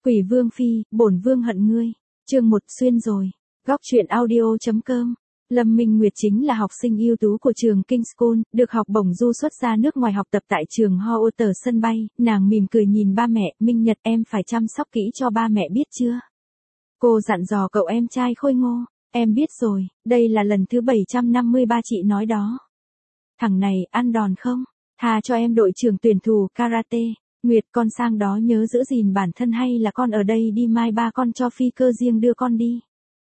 Quỷ vương phi, bổn vương hận ngươi. Chương 1 xuyên rồi. Góc truyện audio.com. Lâm Minh Nguyệt chính là học sinh ưu tú của trường King School, được học bổng du xuất ra nước ngoài học tập tại trường Howard sân bay. Nàng mỉm cười nhìn ba mẹ, Minh Nhật em phải chăm sóc kỹ cho ba mẹ biết chưa? Cô dặn dò cậu em trai khôi ngô. Em biết rồi, đây là lần thứ 753 chị nói đó. Thằng này ăn đòn không? Thà cho em đội trưởng tuyển thủ karate. Nguyệt, con sang đó nhớ giữ gìn bản thân hay là con ở đây đi, mai ba con cho phi cơ riêng đưa con đi.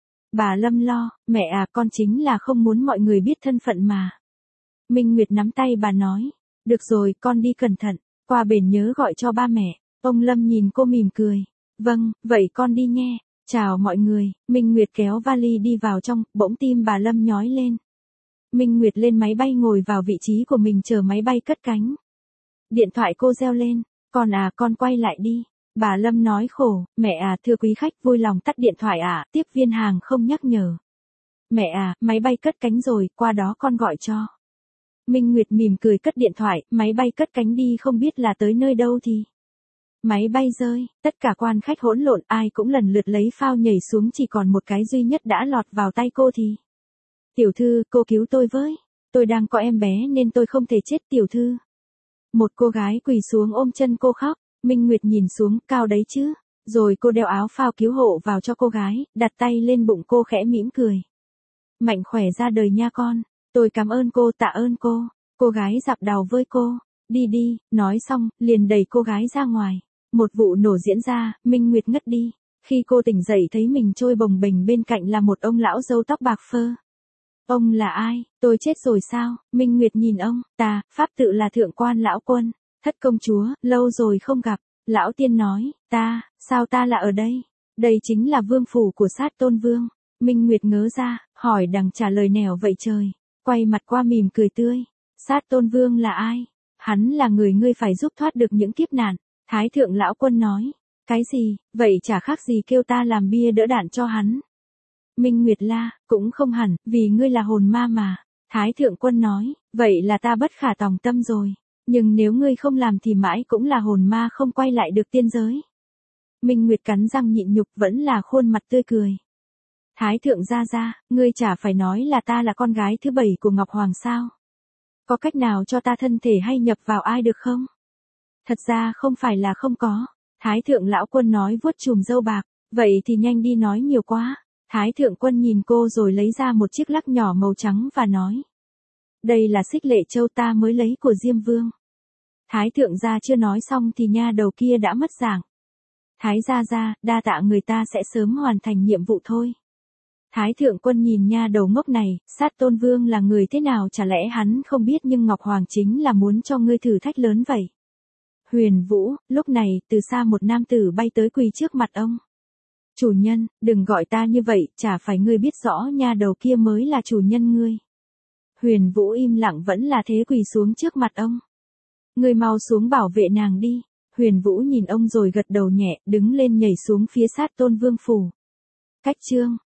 Bà Lâm lo, mẹ à, con chính là không muốn mọi người biết thân phận mà. Minh Nguyệt nắm tay bà nói, được rồi, con đi cẩn thận, qua bển nhớ gọi cho ba mẹ. Ông Lâm nhìn cô mỉm cười, vâng, vậy con đi nghe. Chào mọi người. Minh Nguyệt kéo vali đi vào trong, bỗng tim bà Lâm nhói lên. Minh Nguyệt lên máy bay ngồi vào vị trí của mình chờ máy bay cất cánh. Điện thoại cô reo lên, con à, con quay lại đi. Bà Lâm nói khổ, mẹ à, thưa quý khách, vui lòng tắt điện thoại ạ, tiếp viên hàng không nhắc nhở. Mẹ à, máy bay cất cánh rồi, qua đó con gọi cho. Minh Nguyệt mỉm cười cất điện thoại, máy bay cất cánh đi, không biết là tới nơi đâu thì. Máy bay rơi, tất cả quan khách hỗn lộn, ai cũng lần lượt lấy phao nhảy xuống, chỉ còn một cái duy nhất đã lọt vào tay cô thì. Tiểu thư, cô cứu tôi với. Tôi đang có em bé nên tôi không thể chết, tiểu thư. Một cô gái quỳ xuống ôm chân cô khóc. Minh Nguyệt nhìn xuống, cao đấy chứ. Rồi cô đeo áo phao cứu hộ vào cho cô gái, đặt tay lên bụng cô khẽ mỉm cười. Mạnh khỏe ra đời nha con. Tôi cảm ơn cô, tạ ơn cô. Cô gái dập đầu với cô. Đi đi, nói xong, liền đẩy cô gái ra ngoài. Một vụ nổ diễn ra, Minh Nguyệt ngất đi. Khi cô tỉnh dậy thấy mình trôi bồng bềnh, bên cạnh là một ông lão râu tóc bạc phơ. Ông là ai? Tôi chết rồi sao? Minh Nguyệt nhìn ông, ta, pháp tự là thượng quan lão quân. Thất công chúa, lâu rồi không gặp. Lão tiên nói, ta, sao ta là ở đây? Đây chính là vương phủ của Sát Tôn Vương. Minh Nguyệt ngớ ra, hỏi đằng trả lời nẻo vậy trời. Quay mặt qua mỉm cười tươi. Sát Tôn Vương là ai? Hắn là người ngươi phải giúp thoát được những kiếp nạn. Thái thượng lão quân nói. Cái gì, vậy chả khác gì kêu ta làm bia đỡ đạn cho hắn. Minh Nguyệt la, cũng không hẳn, vì ngươi là hồn ma mà. Thái thượng quân nói, vậy là ta bất khả tòng tâm rồi. Nhưng nếu ngươi không làm thì mãi cũng là hồn ma, không quay lại được tiên giới. Minh Nguyệt cắn răng nhịn nhục, vẫn là khuôn mặt tươi cười. Thái thượng gia, ngươi chả phải nói là ta là con gái thứ 7 của Ngọc Hoàng sao? Có cách nào cho ta thân thể hay nhập vào ai được không? Thật ra không phải là không có. Thái thượng lão quân nói vuốt chùm râu bạc, vậy thì nhanh đi, nói nhiều quá. Thái thượng quân nhìn cô rồi lấy ra một chiếc lắc nhỏ màu trắng và nói. Đây là xích lệ châu ta mới lấy của Diêm Vương. Thái thượng gia chưa nói xong thì nha đầu kia đã mất dạng. Thái gia, đa tạ, người ta sẽ sớm hoàn thành nhiệm vụ thôi. Thái thượng quân nhìn nha đầu ngốc này, Sát Tôn Vương là người thế nào chả lẽ hắn không biết, nhưng Ngọc Hoàng chính là muốn cho ngươi thử thách lớn vậy. Huyền Vũ, lúc này, từ xa một nam tử bay tới quỳ trước mặt ông. Chủ nhân, đừng gọi ta như vậy, chả phải ngươi biết rõ nha đầu kia mới là chủ nhân ngươi. Huyền Vũ im lặng vẫn là thế, quỳ xuống trước mặt ông. Ngươi mau xuống bảo vệ nàng đi. Huyền Vũ nhìn ông rồi gật đầu nhẹ, đứng lên nhảy xuống phía Sát Tôn Vương phủ. Cách chương